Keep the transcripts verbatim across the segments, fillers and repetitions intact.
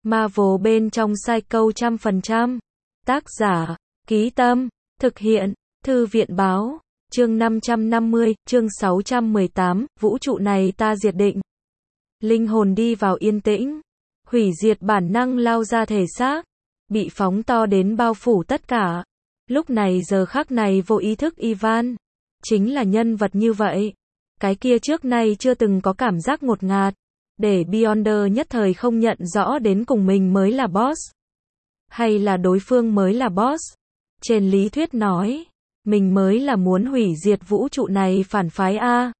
Marvel bên trong Psycho trăm phần trăm. Tác giả, Ký Tâm, thực hiện, Thư viện báo, chương năm trăm năm mươi, chương sáu trăm mười tám, vũ trụ này ta diệt định. Linh hồn đi vào yên tĩnh, hủy diệt bản năng lao ra thể xác, bị phóng to đến bao phủ tất cả. Lúc này giờ khắc này vô ý thức Ivan, chính là nhân vật như vậy. Cái kia trước nay chưa từng có cảm giác ngột ngạt, để Beyonder nhất thời không nhận rõ đến cùng mình mới là boss, hay là đối phương mới là boss. Trên lý thuyết nói, mình mới là muốn hủy diệt vũ trụ này phản phái A.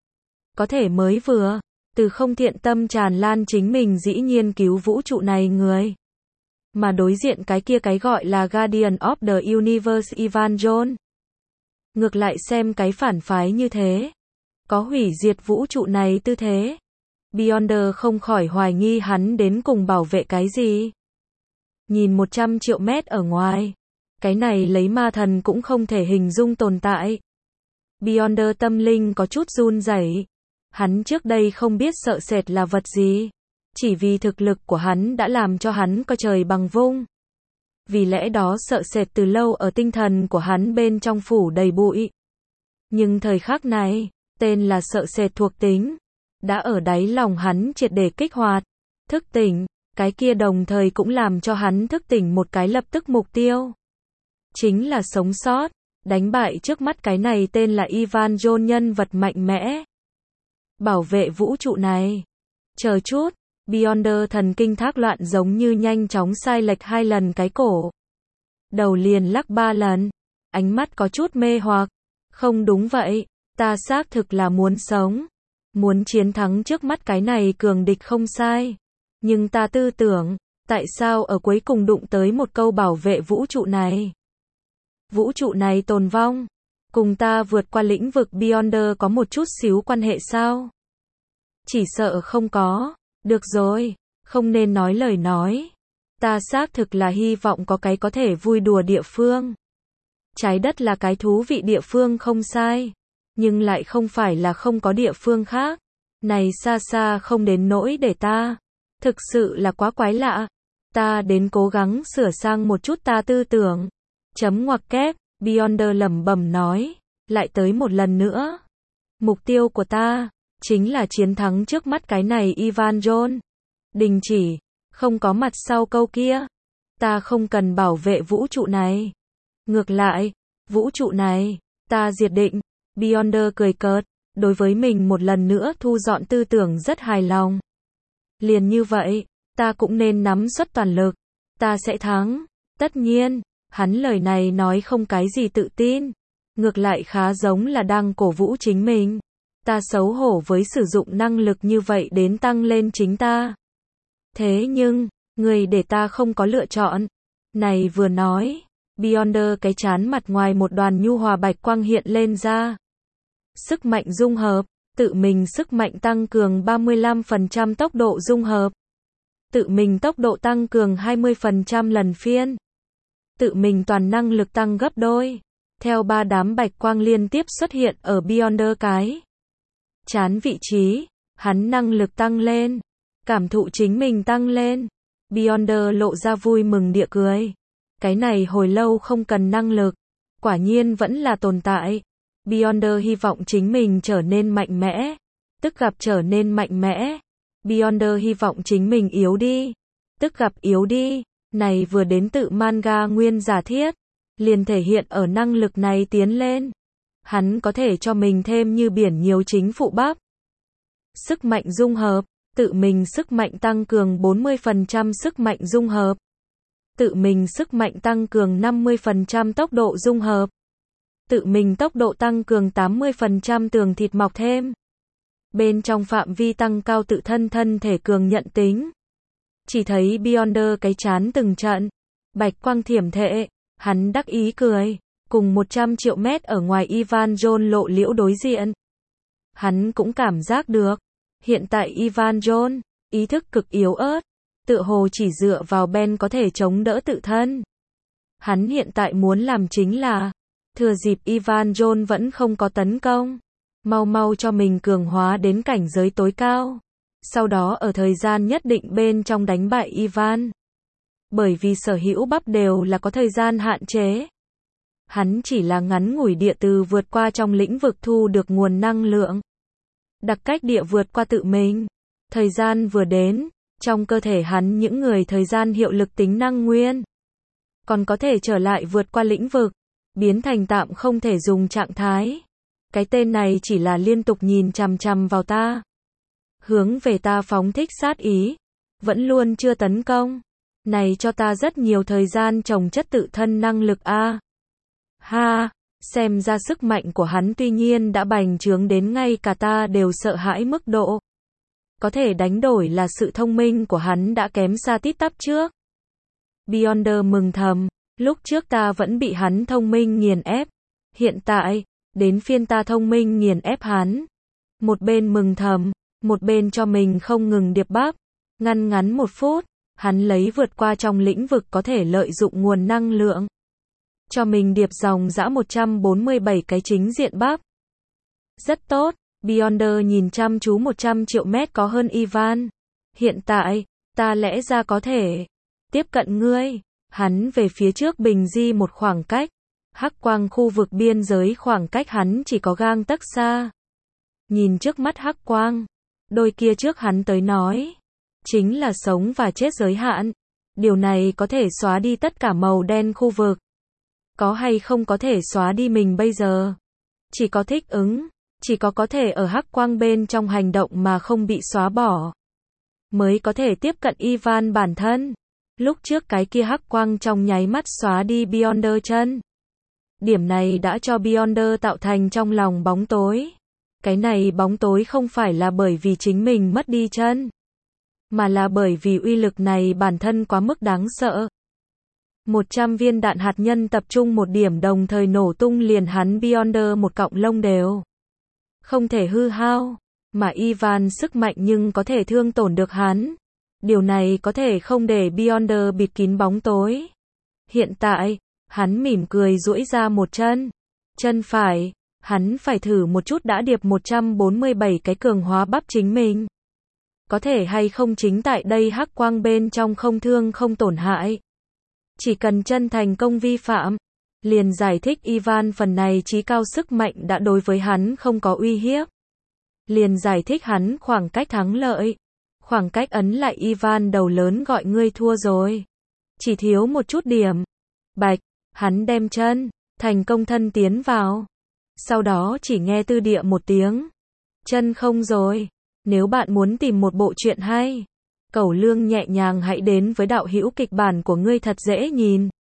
Có thể mới vừa, từ không thiện tâm tràn lan chính mình dĩ nhiên cứu vũ trụ này người. Mà đối diện cái kia cái gọi là Guardian of the Universe Ivan Jones. Ngược lại xem cái phản phái như thế, có hủy diệt vũ trụ này tư thế. Beyonder không khỏi hoài nghi hắn đến cùng bảo vệ cái gì. Nhìn một trăm triệu mét ở ngoài, cái này lấy ma thần cũng không thể hình dung tồn tại. Beyonder tâm linh có chút run rẩy. Hắn trước đây không biết sợ sệt là vật gì, chỉ vì thực lực của hắn đã làm cho hắn coi trời bằng vung. Vì lẽ đó sợ sệt từ lâu ở tinh thần của hắn bên trong phủ đầy bụi. Nhưng thời khắc này, tên là sợ sệt thuộc tính, đã ở đáy lòng hắn triệt để kích hoạt, thức tỉnh, cái kia đồng thời cũng làm cho hắn thức tỉnh một cái lập tức mục tiêu. Chính là sống sót, đánh bại trước mắt cái này tên là Ivan Jones nhân vật mạnh mẽ. Bảo vệ vũ trụ này. Chờ chút, Beyonder thần kinh thác loạn giống như nhanh chóng sai lệch hai lần cái cổ. Đầu liền lắc ba lần, ánh mắt có chút mê hoặc. Không đúng vậy, ta xác thực là muốn sống. Muốn chiến thắng trước mắt cái này cường địch không sai. Nhưng ta tư tưởng, tại sao ở cuối cùng đụng tới một câu bảo vệ vũ trụ này? Vũ trụ này tồn vong, cùng ta vượt qua lĩnh vực Beyonder có một chút xíu quan hệ sao? Chỉ sợ không có. Được rồi, không nên nói lời nói. Ta xác thực là hy vọng có cái có thể vui đùa địa phương. Trái đất là cái thú vị địa phương không sai, nhưng lại không phải là không có địa phương khác. Này xa xa không đến nỗi để ta. Thực sự là quá quái lạ. Ta đến cố gắng sửa sang một chút ta tư tưởng. Chấm ngoặc kép, Beyonder lẩm bẩm nói, lại tới một lần nữa. Mục tiêu của ta chính là chiến thắng trước mắt cái này Ivan Jones. Đình chỉ, không có mặt sau câu kia. Ta không cần bảo vệ vũ trụ này. Ngược lại, vũ trụ này, ta diệt định. Beyonder cười cợt, đối với mình một lần nữa thu dọn tư tưởng rất hài lòng. Liền như vậy, ta cũng nên nắm suất toàn lực. Ta sẽ thắng. Tất nhiên, hắn lời này nói không cái gì tự tin. Ngược lại khá giống là đang cổ vũ chính mình. Ta xấu hổ với sử dụng năng lực như vậy đến tăng lên chính ta. Thế nhưng, người để ta không có lựa chọn. Này vừa nói, Beyonder cái chán mặt ngoài một đoàn nhu hòa bạch quang hiện lên ra. Sức mạnh dung hợp, tự mình sức mạnh tăng cường ba mươi lăm phần trăm tốc độ dung hợp. Tự mình tốc độ tăng cường hai mươi phần trăm lần phiên. Tự mình toàn năng lực tăng gấp đôi. Theo ba đám bạch quang liên tiếp xuất hiện ở Beyonder cái chán vị trí, hắn năng lực tăng lên, cảm thụ chính mình tăng lên. Beyonder lộ ra vui mừng địa cười. Cái này hồi lâu không cần năng lực, quả nhiên vẫn là tồn tại. Beyonder hy vọng chính mình trở nên mạnh mẽ, tức gặp trở nên mạnh mẽ. Beyonder hy vọng chính mình yếu đi, tức gặp yếu đi. Này vừa đến tự manga nguyên giả thiết, liền thể hiện ở năng lực này tiến lên. Hắn có thể cho mình thêm như biển nhiều chính phụ bắp. Sức mạnh dung hợp, tự mình sức mạnh tăng cường bốn mươi phần trăm sức mạnh dung hợp. Tự mình sức mạnh tăng cường năm mươi phần trăm tốc độ dung hợp. Tự mình tốc độ tăng cường tám mươi phần trăm tường thịt mọc thêm. Bên trong phạm vi tăng cao tự thân thân thể cường nhận tính. Chỉ thấy Beyonder cái chán từng trận, bạch quang thiểm thệ, hắn đắc ý cười, cùng một trăm triệu mét ở ngoài Ivan Jones lộ liễu đối diện. Hắn cũng cảm giác được, hiện tại Ivan Jones, ý thức cực yếu ớt, tựa hồ chỉ dựa vào Ben có thể chống đỡ tự thân. Hắn hiện tại muốn làm chính là, thừa dịp Ivan Jones vẫn không có tấn công, mau mau cho mình cường hóa đến cảnh giới tối cao. sau đó ở thời gian nhất định bên trong đánh bại Ivan. Bởi vì sở hữu bắp đều là có thời gian hạn chế. Hắn chỉ là ngắn ngủi địa từ vượt qua trong lĩnh vực thu được nguồn năng lượng. Đặc cách địa vượt qua tự mình. Thời gian vừa đến, trong cơ thể hắn những người thời gian hiệu lực tính năng nguyên. Còn có thể trở lại vượt qua lĩnh vực, biến thành tạm không thể dùng trạng thái. Cái tên này chỉ là liên tục nhìn chằm chằm vào ta. Hướng về ta phóng thích sát ý. Vẫn luôn chưa tấn công. Này cho ta rất nhiều thời gian trồng chất tự thân năng lực a. Ha, xem ra sức mạnh của hắn tuy nhiên đã bành trướng đến ngay cả ta đều sợ hãi mức độ. Có thể đánh đổi là sự thông minh của hắn đã kém xa tít tắp trước. Beyonder mừng thầm, lúc trước ta vẫn bị hắn thông minh nghiền ép. Hiện tại, đến phiên ta thông minh nghiền ép hắn. Một bên mừng thầm, một bên cho mình không ngừng điệp bắp. Ngăn ngắn một phút, hắn lấy vượt qua trong lĩnh vực có thể lợi dụng nguồn năng lượng. Cho mình điệp dòng dã một trăm bốn mươi bảy cái chính diện bắp. Rất tốt, Beyonder nhìn chăm chú một trăm triệu mét có hơn Ivan. Hiện tại, ta lẽ ra có thể tiếp cận ngươi. Hắn về phía trước bình di một khoảng cách. Hắc quang khu vực biên giới khoảng cách hắn chỉ có gang tấc xa. Nhìn trước mắt hắc quang, đôi kia trước hắn tới nói, chính là sống và chết giới hạn. Điều này có thể xóa đi tất cả màu đen khu vực. Có hay không có thể xóa đi mình bây giờ? Chỉ có thích ứng, chỉ có có thể ở hắc quang bên trong hành động mà không bị xóa bỏ, mới có thể tiếp cận Ivan bản thân. Lúc trước cái kia hắc quang trong nháy mắt xóa đi Beyonder chân. Điểm này đã cho Beyonder tạo thành trong lòng bóng tối. Cái này bóng tối không phải là bởi vì chính mình mất đi chân, mà là bởi vì uy lực này bản thân quá mức đáng sợ. một trăm viên đạn hạt nhân tập trung một điểm đồng thời nổ tung liền hắn Beyonder một cọng lông đều không thể hư hao, mà Ivan sức mạnh nhưng có thể thương tổn được hắn. Điều này có thể không để Beyonder bịt kín bóng tối. Hiện tại, hắn mỉm cười duỗi ra một chân. Chân phải, hắn phải thử một chút đã điệp một trăm bốn mươi bảy cái cường hóa bắp chính mình. Có thể hay không chính tại đây hắc quang bên trong không thương không tổn hại. Chỉ cần chân thành công vi phạm, liền giải thích Ivan phần này trí cao sức mạnh đã đối với hắn không có uy hiếp. Liền giải thích hắn khoảng cách thắng lợi. Khoảng cách ấn lại Ivan đầu lớn gọi ngươi thua rồi. Chỉ thiếu một chút điểm. Bạch, hắn đem chân, thành công thân tiến vào. Sau đó chỉ nghe tư địa một tiếng. Chân không rồi. Nếu bạn muốn tìm một bộ truyện hay, Cẩu Lương nhẹ nhàng hãy đến với đạo hữu kịch bản của ngươi thật dễ nhìn.